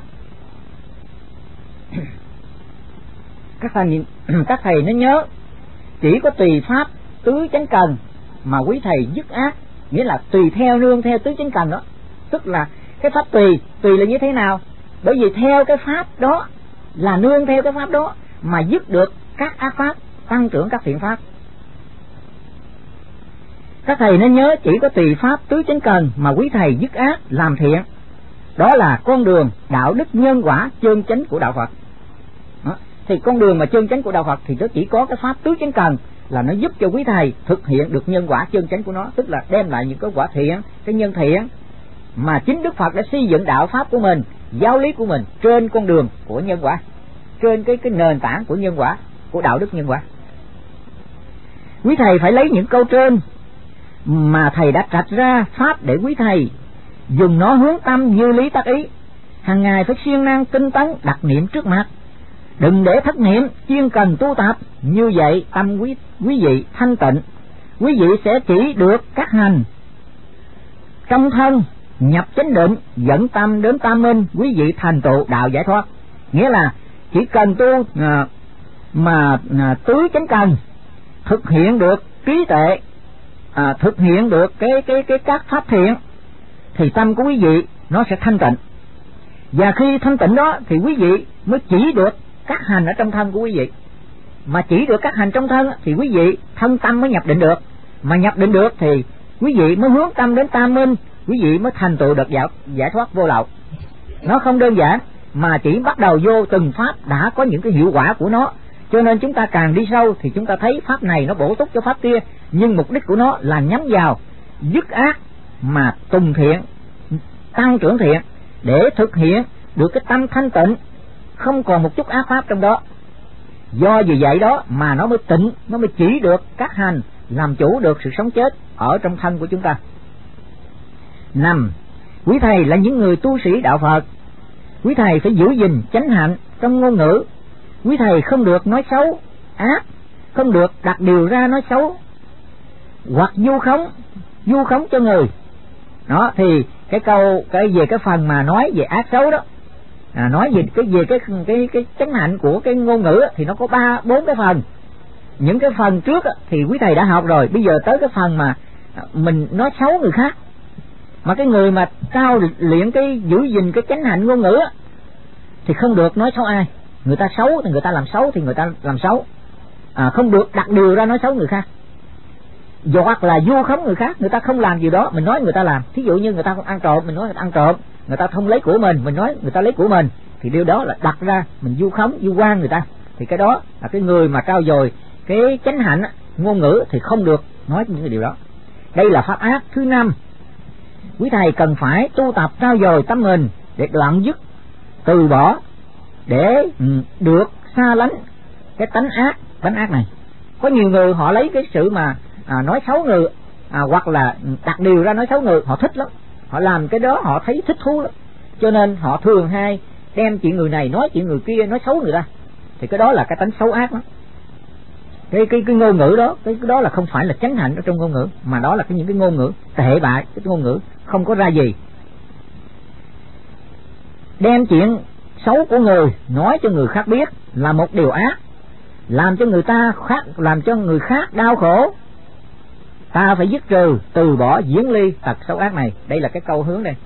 Các thầy nên nhớ, chỉ có tùy pháp tứ chánh cần mà quý thầy dứt ác, nghĩa là tùy theo, nương theo tứ chánh cần đó. Tức là cái pháp tùy là như thế nào? Bởi vì theo cái pháp đó là nương theo cái pháp đó mà dứt được các ác pháp, tăng trưởng các thiện pháp. Các thầy nên nhớ, chỉ có tùy pháp tứ chánh cần mà quý thầy dứt ác làm thiện. Đó là con đường đạo đức nhân quả chân chánh của đạo Phật. Đó. Thì con đường mà chân chánh của đạo Phật thì nó chỉ có cái pháp tứ chánh cần, là nó giúp cho quý thầy thực hiện được nhân quả chân chánh của nó, tức là đem lại những cái quả thiện, cái nhân thiện mà chính Đức Phật đã xây dựng đạo pháp của mình, giáo lý của mình trên con đường của nhân quả, trên cái nền tảng của nhân quả, của đạo đức nhân quả. Quý thầy phải lấy những câu trên mà thầy đã trạch ra pháp để quý thầy dùng nó hướng tâm như lý tác ý. Hàng ngày phải siêng năng tinh tấn đặt niệm trước mặt, đừng để thất niệm, chuyên cần tu tập. Như vậy tâm quý vị thanh tịnh, quý vị sẽ chỉ được các hành trong thân, nhập chánh định, dẫn tâm đến tam minh, quý vị thành tựu đạo giải thoát. Nghĩa là chỉ cần tu mà tứ chánh cần, thực hiện được trí tuệ, thực hiện được cái các pháp thiện thì tâm của quý vị nó sẽ thanh tịnh. Và khi thanh tịnh đó thì quý vị mới chỉ được các hành ở trong thân của quý vị. Mà chỉ được các hành trong thân thì quý vị thân tâm mới nhập định được. Mà nhập định được thì quý vị mới hướng tâm đến tam minh, quý vị mới thành tựu được giải thoát vô lậu. Nó không đơn giản, mà chỉ bắt đầu vô từng pháp đã có những cái hiệu quả của nó. Cho nên chúng ta càng đi sâu thì chúng ta thấy pháp này nó bổ túc cho pháp kia, nhưng mục đích của nó là nhắm vào dứt ác mà tùng thiện, tăng trưởng thiện, để thực hiện được cái tâm thanh tịnh, không còn một chút ác pháp trong đó. Do vì vậy đó mà nó mới tịnh, nó mới chỉ được các hành làm chủ được sự sống chết ở trong thân của chúng ta. 5. Quý thầy là những người tu sĩ đạo Phật, quý thầy phải giữ gìn chánh hạnh trong ngôn ngữ. Quý thầy không được nói xấu ác, không được đặt điều ra nói xấu hoặc vu khống cho người. Đó thì cái câu về cái phần mà nói về ác xấu đó, nói về cái chánh hạnh của cái ngôn ngữ thì nó có 4 cái phần. Những cái phần trước thì quý thầy đã học rồi, bây giờ tới cái phần mà mình nói xấu người khác. Mà cái người mà cao luyện cái giữ gìn cái chánh hạnh ngôn ngữ thì không được nói xấu ai. Người ta xấu thì người ta làm xấu thì người ta làm xấu, không được đặt điều ra nói xấu người khác, hoặc là vu khống người khác. Người ta không làm gì đó mình nói người ta làm. Thí dụ như người ta không ăn trộm, mình nói người ta ăn trộm. Người ta không lấy của mình nói người ta lấy của mình, thì điều đó là đặt ra mình vu khống, vu oan người ta. Thì cái đó là cái người mà trau dồi cái chánh hạnh ngôn ngữ thì không được nói những cái điều đó. Đây là pháp ác thứ 5. Quý thầy cần phải tu tập trau dồi tâm mình để đoạn dứt, từ bỏ, để được xa lánh cái tánh ác này. Có nhiều người họ lấy cái sự mà nói xấu người, hoặc là đặt điều ra nói xấu người, họ thích lắm, họ làm cái đó họ thấy thích thú lắm, cho nên họ thường hay đem chuyện người này nói chuyện người kia, nói xấu người ta. Thì cái đó là cái tánh xấu ác đó. Cái ngôn ngữ đó, cái đó là không phải là chánh hạnh ở trong ngôn ngữ, mà đó là những cái ngôn ngữ tệ bại, cái ngôn ngữ không có ra gì. Đem chuyện xấu của người nói cho người khác biết là một điều ác, làm cho người khác đau khổ. Ta phải dứt trừ, từ bỏ, diễn ly tật xấu ác này. Đây là cái câu hướng đây.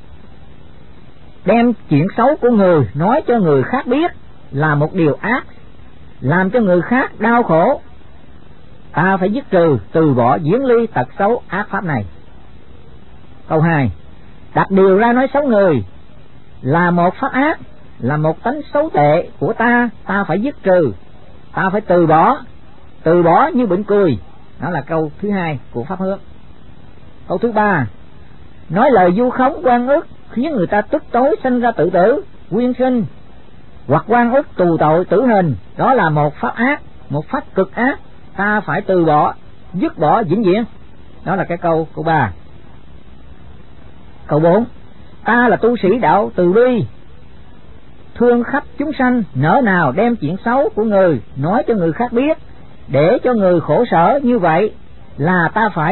Đem chuyện xấu của người nói cho người khác biết là một điều ác, làm cho người khác đau khổ. Ta phải dứt trừ, từ bỏ, diễn ly tật xấu ác pháp này. Câu 2. Đặt điều ra nói xấu người là một pháp ác, là một tánh xấu tệ của ta. Ta phải dứt trừ, ta phải từ bỏ như bệnh cười. Đó là câu thứ 2 của pháp hướng. Câu thứ 3. Nói lời vu khống oan ức khiến người ta tức tối sinh ra tự tử, quyên sinh, hoặc oan ức tù tội tử hình. Đó là một pháp ác, một pháp cực ác. Ta phải từ bỏ, dứt bỏ vĩnh viễn. Đó là cái câu 3. Câu 4. Ta là tu sĩ đạo từ bi, thương khắp chúng sanh, nỡ nào đem chuyện xấu của người nói cho người khác biết, để cho người khổ sở. Như vậy là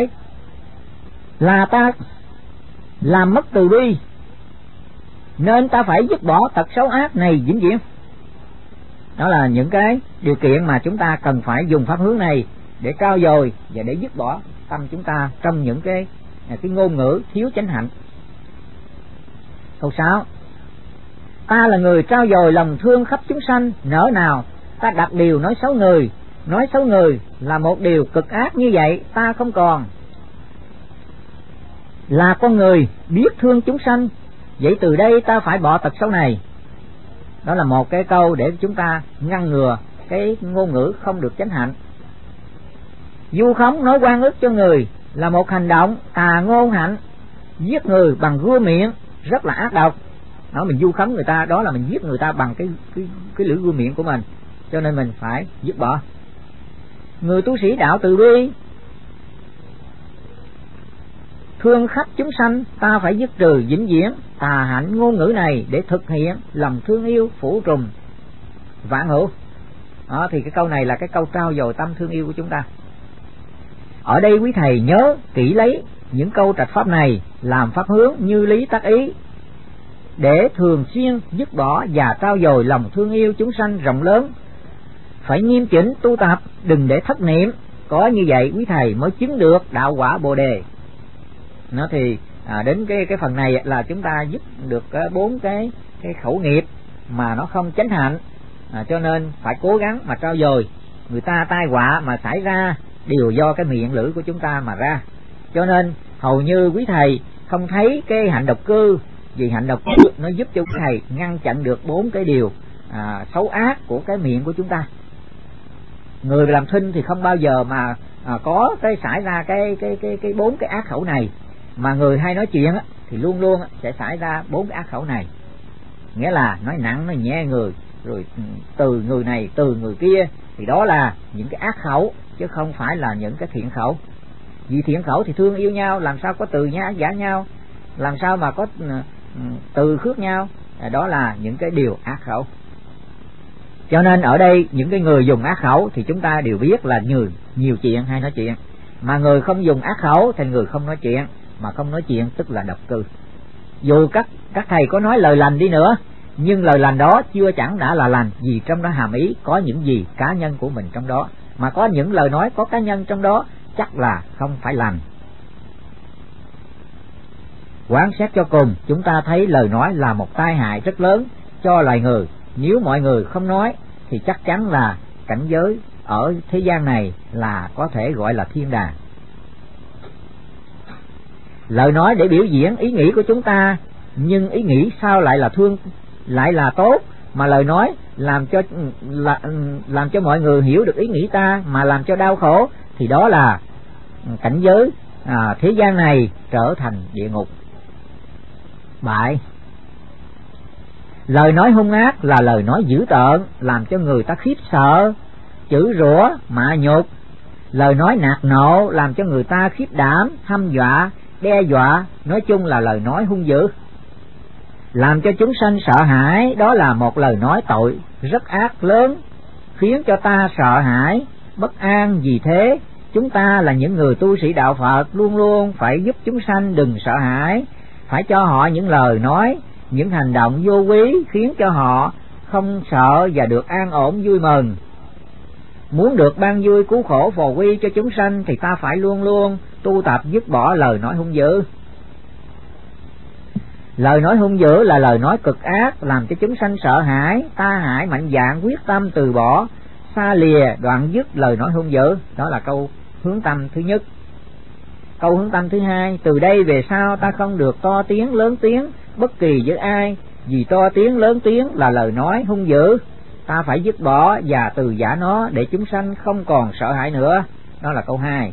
ta làm mất từ bi, nên ta phải dứt bỏ tật xấu ác này vĩnh viễn. Đó là những cái điều kiện mà chúng ta cần phải dùng pháp hướng này để trau dồi và để dứt bỏ tâm chúng ta trong những cái ngôn ngữ thiếu chánh hạnh. Câu 6. Ta là người trau dồi lòng thương khắp chúng sanh, nỡ nào ta đặt điều nói xấu người. Nói xấu người là một điều cực ác, như vậy ta không còn là con người biết thương chúng sanh. Vậy từ đây ta phải bỏ tật xấu này. Đó là một cái câu để chúng ta ngăn ngừa cái ngôn ngữ không được chánh hạnh. Vu khống nói oan ức cho người là một hành động tà ngôn hạnh, giết người bằng gươm miệng rất là ác độc. Đó, mình vu khống người ta, đó là mình giết người ta bằng cái lưỡi gươm miệng của mình, cho nên mình phải dứt bỏ. Người tu sĩ đạo từ bi, thương khắp chúng sanh, ta phải dứt trừ vĩnh viễn tà hạnh ngôn ngữ này để thực hiện lòng thương yêu phủ trùm vạn hữu. Đó, thì cái câu này là cái câu trao dồi tâm thương yêu của chúng ta. Ở đây quý thầy nhớ kỹ lấy những câu trạch pháp này làm pháp hướng như lý tác ý, để thường xuyên dứt bỏ và trao dồi lòng thương yêu chúng sanh rộng lớn. Phải nghiêm chỉnh tu tập, đừng để thất niệm. Có như vậy quý thầy mới chứng được đạo quả Bồ đề. Nó thì đến cái phần này là chúng ta dứt được 4 cái khẩu nghiệp mà nó không chánh hạnh, cho nên phải cố gắng mà trau dồi. Người ta tai họa mà xảy ra đều do cái miệng lưỡi của chúng ta mà ra, cho nên hầu như quý thầy không thấy cái hạnh độc cư Vì hạnh độc nó giúp cho thầy ngăn chặn được 4 cái điều xấu ác của cái miệng của chúng ta. Người làm thinh thì không bao giờ mà có cái xảy ra cái 4 cái ác khẩu này, mà người hay nói chuyện thì luôn luôn sẽ xảy ra 4 cái ác khẩu này. Nghĩa là nói nặng nói nhẹ người, rồi từ người này từ người kia, thì đó là những cái ác khẩu chứ không phải là những cái thiện khẩu. Vì thiện khẩu thì thương yêu nhau, làm sao có từ nhã giả nhau, làm sao mà có từ khước nhau, đó là những cái điều ác khẩu. Cho nên ở đây những cái người dùng ác khẩu thì chúng ta đều biết là người nhiều chuyện hay nói chuyện, mà người không dùng ác khẩu thì người không nói chuyện, mà không nói chuyện tức là độc cư. Dù các thầy có nói lời lành đi nữa, nhưng lời lành đó chưa chẳng đã là lành, vì trong đó hàm ý có những gì cá nhân của mình trong đó, mà có những lời nói có cá nhân trong đó chắc là không phải lành. Quán xét cho cùng, chúng ta thấy lời nói là một tai hại rất lớn cho loài người. Nếu mọi người không nói thì chắc chắn là cảnh giới ở thế gian này là có thể gọi là thiên đàng. Lời nói để biểu diễn ý nghĩ của chúng ta, nhưng ý nghĩ sao lại là tốt, mà lời nói làm cho mọi người hiểu được ý nghĩ ta mà làm cho đau khổ, thì đó là cảnh giới thế gian này trở thành địa ngục. Bại. Lời nói hung ác là lời nói dữ tợn, làm cho người ta khiếp sợ, chửi rủa, mạ nhục. Lời nói nạt nộ làm cho người ta khiếp đảm, hăm dọa, đe dọa, nói chung là lời nói hung dữ. Làm cho chúng sanh sợ hãi, đó là một lời nói tội rất ác lớn, khiến cho ta sợ hãi, bất an. Vì thế, chúng ta là những người tu sĩ đạo Phật luôn luôn phải giúp chúng sanh đừng sợ hãi, phải cho họ những lời nói, những hành động vô quý khiến cho họ không sợ và được an ổn vui mừng. Muốn được ban vui cứu khổ phò quy cho chúng sanh thì ta phải luôn luôn tu tập dứt bỏ lời nói hung dữ. Lời nói hung dữ là lời nói cực ác, làm cho chúng sanh sợ hãi, ta hại mạnh dạn quyết tâm từ bỏ, xa lìa đoạn dứt lời nói hung dữ. Đó là câu hướng tâm thứ nhất. Câu hướng tâm thứ hai: từ đây về sau ta không được to tiếng lớn tiếng bất kỳ với ai, vì to tiếng lớn tiếng là lời nói hung dữ, ta phải dứt bỏ và từ giả nó để chúng sanh không còn sợ hãi nữa. Đó là câu 2.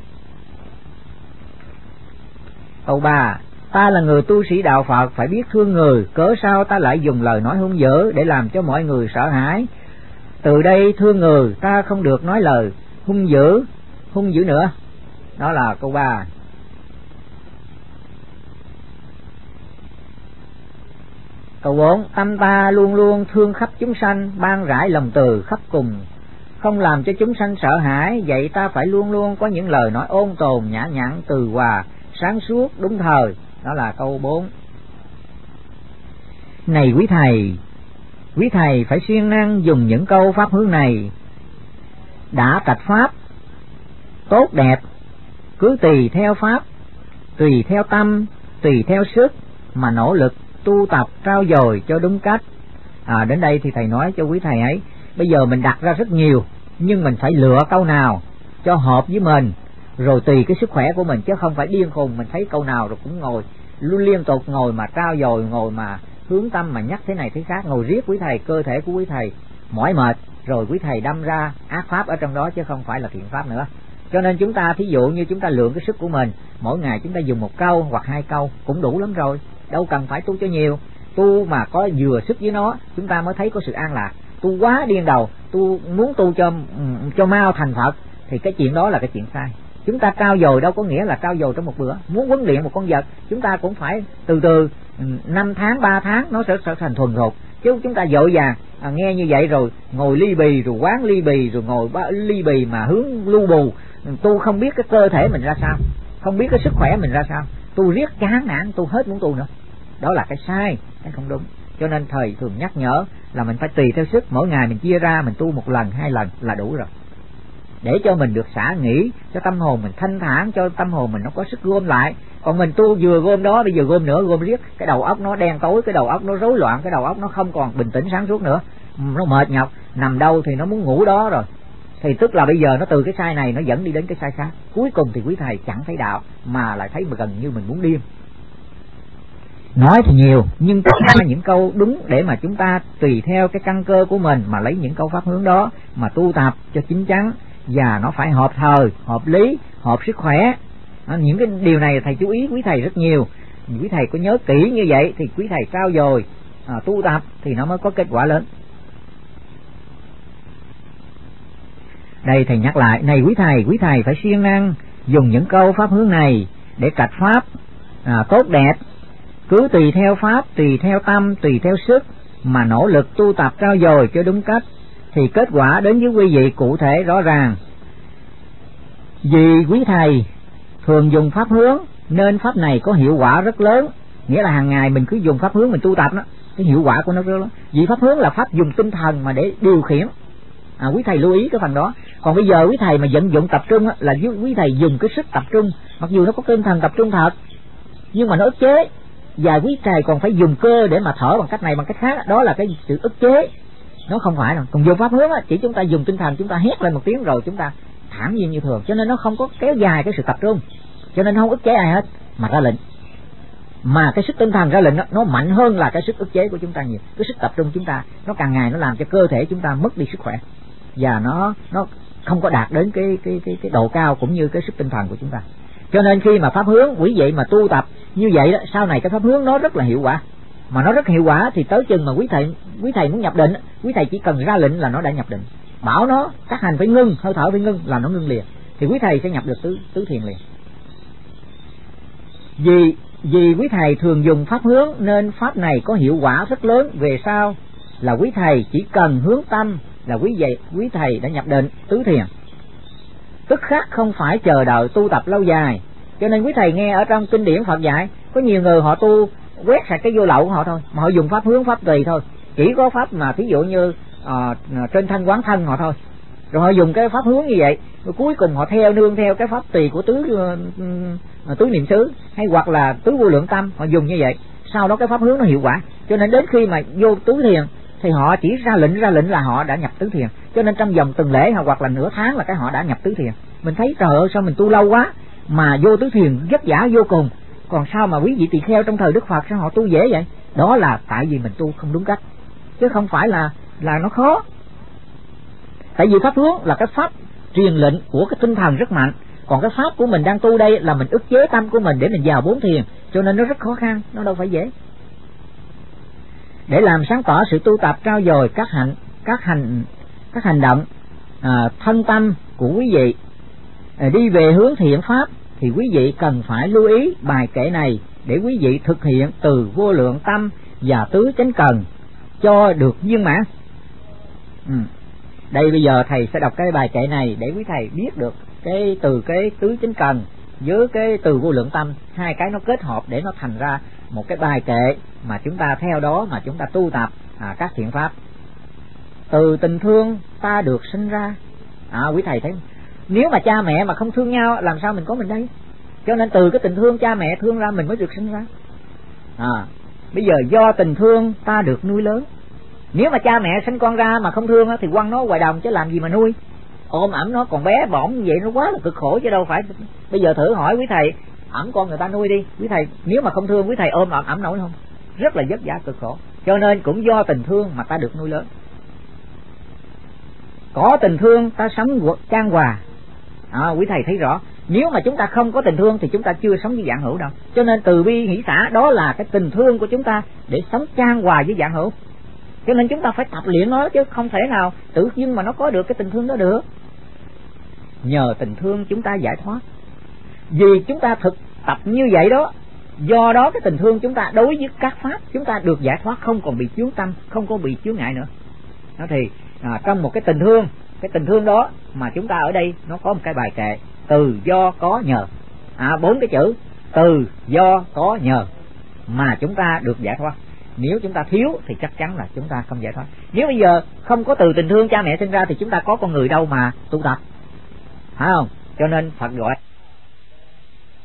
Câu 3: ta là người tu sĩ đạo Phật phải biết thương người, cớ sao ta lại dùng lời nói hung dữ để làm cho mọi người sợ hãi. Từ đây thương người, ta không được nói lời hung dữ nữa. Đó là câu 3. Câu 4: tâm ta luôn luôn thương khắp chúng sanh, ban rải lòng từ khắp cùng, không làm cho chúng sanh sợ hãi. Vậy ta phải luôn luôn có những lời nói ôn tồn, nhã nhặn, từ hòa, sáng suốt, đúng thời. Đó là câu 4. Này quý thầy phải siêng năng dùng những câu pháp hướng này, đã trạch pháp tốt đẹp, cứ tùy theo pháp, tùy theo tâm, tùy theo sức mà nỗ lực tu tập trau dồi cho đúng cách. Đến đây thì thầy nói cho quý thầy ấy, bây giờ mình đặt ra rất nhiều, nhưng mình phải lựa câu nào cho hợp với mình, rồi tùy cái sức khỏe của mình, chứ không phải điên khùng mình thấy câu nào rồi cũng ngồi luôn liên tục ngồi mà trau dồi, ngồi mà hướng tâm mà nhắc thế này thế khác, ngồi riết quý thầy, cơ thể của quý thầy mỏi mệt, rồi quý thầy đâm ra ác pháp ở trong đó chứ không phải là thiện pháp nữa. Cho nên chúng ta thí dụ như chúng ta lượng cái sức của mình, mỗi ngày chúng ta dùng 1 câu hoặc 2 câu cũng đủ lắm rồi, đâu cần phải tu cho nhiều. Tu mà có vừa sức với nó, chúng ta mới thấy có sự an lạc. Tu quá điên đầu, tu muốn tu cho mau thành Phật thì cái chuyện đó là cái chuyện sai. Chúng ta trau dồi đâu có nghĩa là trau dồi trong một bữa. Muốn huấn luyện một con vật, chúng ta cũng phải từ từ, 5 tháng 3 tháng nó sẽ thành thuần thục. Chứ chúng ta vội vàng nghe như vậy rồi ngồi ly bì, rồi quán ly bì, rồi ngồi ly bì mà hướng lu bù, tu không biết cái cơ thể mình ra sao, không biết cái sức khỏe mình ra sao, tu riết chán nản, tu hết muốn tu nữa. Đó là cái sai, cái không đúng. Cho nên thầy thường nhắc nhở là mình phải tùy theo sức, mỗi ngày mình chia ra mình tu 1 lần 2 lần là đủ rồi, để cho mình được xả nghỉ, cho tâm hồn mình thanh thản, cho tâm hồn mình nó có sức gom lại. Còn mình tu vừa gom đó, bây giờ gom nữa, gom riết, cái đầu óc nó đen tối, cái đầu óc nó rối loạn, cái đầu óc nó không còn bình tĩnh sáng suốt nữa, nó mệt nhọc, nằm đâu thì nó muốn ngủ đó rồi. Thì tức là bây giờ nó từ cái sai này nó dẫn đi đến cái sai khác, cuối cùng thì quý thầy chẳng thấy đạo mà lại thấy gần như mình muốn điên. Nói thì nhiều nhưng có những câu đúng để mà chúng ta tùy theo cái căn cơ của mình mà lấy những câu pháp hướng đó mà tu tập cho chín chắn, và nó phải hợp thời, hợp lý, hợp sức khỏe. Những cái điều này thầy chú ý quý thầy rất nhiều. Quý thầy có nhớ kỹ như vậy thì quý thầy trau dồi tu tập thì nó mới có kết quả lớn. Đây thầy nhắc lại, này quý thầy phải siêng năng dùng những câu pháp hướng này để trạch pháp tốt đẹp, cứ tùy theo pháp, tùy theo tâm, tùy theo sức mà nỗ lực tu tập trau dồi cho đúng cách thì kết quả đến với quý vị cụ thể rõ ràng. Vì quý thầy thường dùng pháp hướng nên pháp này có hiệu quả rất lớn, nghĩa là hàng ngày mình cứ dùng pháp hướng mình tu tập đó, cái hiệu quả của nó rất lớn. Vì pháp hướng là pháp dùng tinh thần mà để điều khiển. Quý thầy lưu ý cái phần đó. Còn bây giờ quý thầy mà vận dụng tập trung là quý thầy dùng cái sức tập trung, mặc dù nó có tinh thần tập trung thật nhưng mà nó ức chế, và quý thầy còn phải dùng cơ để mà thở bằng cách này bằng cách khác, đó là cái sự ức chế, nó không phải đâu. Còn dùng pháp hướng chỉ chúng ta dùng tinh thần, chúng ta hét lên một tiếng rồi chúng ta thản nhiên như thường, cho nên nó không có kéo dài cái sự tập trung, cho nên không ức chế ai hết mà ra lệnh. Mà cái sức tinh thần ra lệnh nó mạnh hơn là cái sức ức chế của chúng ta nhiều. Cái sức tập trung chúng ta nó càng ngày nó làm cho cơ thể chúng ta mất đi sức khỏe, và nó không có đạt đến cái độ cao cũng như cái sức tinh thần của chúng ta. Cho nên khi mà pháp hướng quý vị mà tu tập như vậy đó, sau này cái pháp hướng nó rất là hiệu quả. Mà nó rất hiệu quả thì tới chừng mà quý thầy muốn nhập định, quý thầy chỉ cần ra lệnh là nó đã nhập định. Bảo nó các hành phải ngưng, hơi thở phải ngưng là nó ngưng liền, thì quý thầy sẽ nhập được tứ thiền liền. Vì quý thầy thường dùng pháp hướng nên pháp này có hiệu quả rất lớn. Về sau là quý thầy chỉ cần hướng tâm là quý thầy đã nhập định tứ thiền, tức khắc không phải chờ đợi tu tập lâu dài. Cho nên quý thầy nghe ở trong kinh điển Phật dạy, có nhiều người họ tu quét sạch cái vô lậu của họ thôi, mà họ dùng pháp hướng pháp tùy thôi, chỉ có pháp mà thí dụ như trên thân quán thân họ thôi, rồi họ dùng cái pháp hướng như vậy, rồi cuối cùng họ nương theo cái pháp tùy của tứ niệm xứ hay hoặc là tứ vô lượng tâm, họ dùng như vậy, sau đó cái pháp hướng nó hiệu quả. Cho nên đến khi mà vô tứ thiền thì họ chỉ ra lệnh là họ đã nhập tứ thiền. Cho nên trong vòng tuần lễ hoặc là nửa tháng là họ đã nhập tứ thiền. Mình thấy trời ơi sao mình tu lâu quá mà vô tứ thiền vất vả vô cùng, còn sao mà quý vị tỳ kheo trong thời Đức Phật sao họ tu dễ vậy? Đó là tại vì mình tu không đúng cách, chứ không phải là nó khó. Tại vì pháp hướng là cái pháp truyền lệnh của cái tinh thần rất mạnh, còn cái pháp của mình đang tu đây là mình ức chế tâm của mình để mình vào bốn thiền, cho nên nó rất khó khăn, nó đâu phải dễ. Để làm sáng tỏ sự tu tập trau dồi các hành động thân tâm của quý vị đi về hướng thiện pháp, thì quý vị cần phải lưu ý bài kệ này để quý vị thực hiện từ vô lượng tâm và tứ chánh cần cho được viên mãn. Đây bây giờ thầy sẽ đọc cái bài kệ này để quý thầy biết được từ cái tứ chánh cần với cái từ vô lượng tâm, hai cái nó kết hợp để nó thành ra một cái bài kệ mà chúng ta theo đó mà chúng ta tu tập các thiện pháp. Từ tình thương ta được sinh ra. Quý thầy thấy nếu mà cha mẹ mà không thương nhau làm sao mình có mình đây? Cho nên từ cái tình thương cha mẹ thương ra mình mới được sinh ra. Bây giờ do tình thương ta được nuôi lớn. Nếu mà cha mẹ sinh con ra mà không thương thì quăng nó ngoài đồng chứ làm gì mà nuôi. Ôm ẩm nó còn bé bỏng như vậy nó quá là cực khổ chứ đâu phải. Bây giờ thử hỏi quý thầy ẩm con người ta nuôi đi, quý thầy nếu mà không thương quý thầy ôm ẩm nổi không? Rất là vất vả cực khổ. Cho nên cũng do tình thương mà ta được nuôi lớn. Có tình thương ta sống chan hòa. Quý thầy thấy rõ, nếu mà chúng ta không có tình thương thì chúng ta chưa sống với vạn hữu đâu. Cho nên từ bi hỷ xả đó là cái tình thương của chúng ta để sống chan hòa với vạn hữu. Cho nên chúng ta phải tập luyện nó chứ không thể nào tự nhiên mà nó có được cái tình thương đó được. Nhờ tình thương chúng ta giải thoát. Vì chúng ta thực tập như vậy đó, do đó cái tình thương chúng ta đối với các pháp chúng ta được giải thoát, không còn bị chướng tâm, không có bị chướng ngại nữa. Đó thì trong một cái tình thương đó mà chúng ta ở đây nó có một cái bài kệ từ do có nhờ. 4 cái chữ từ do có nhờ mà chúng ta được giải thoát. Nếu chúng ta thiếu thì chắc chắn là chúng ta không giải thoát. Nếu bây giờ không có từ tình thương cha mẹ sinh ra thì chúng ta có con người đâu mà tu tập, phải không? Cho nên Phật gọi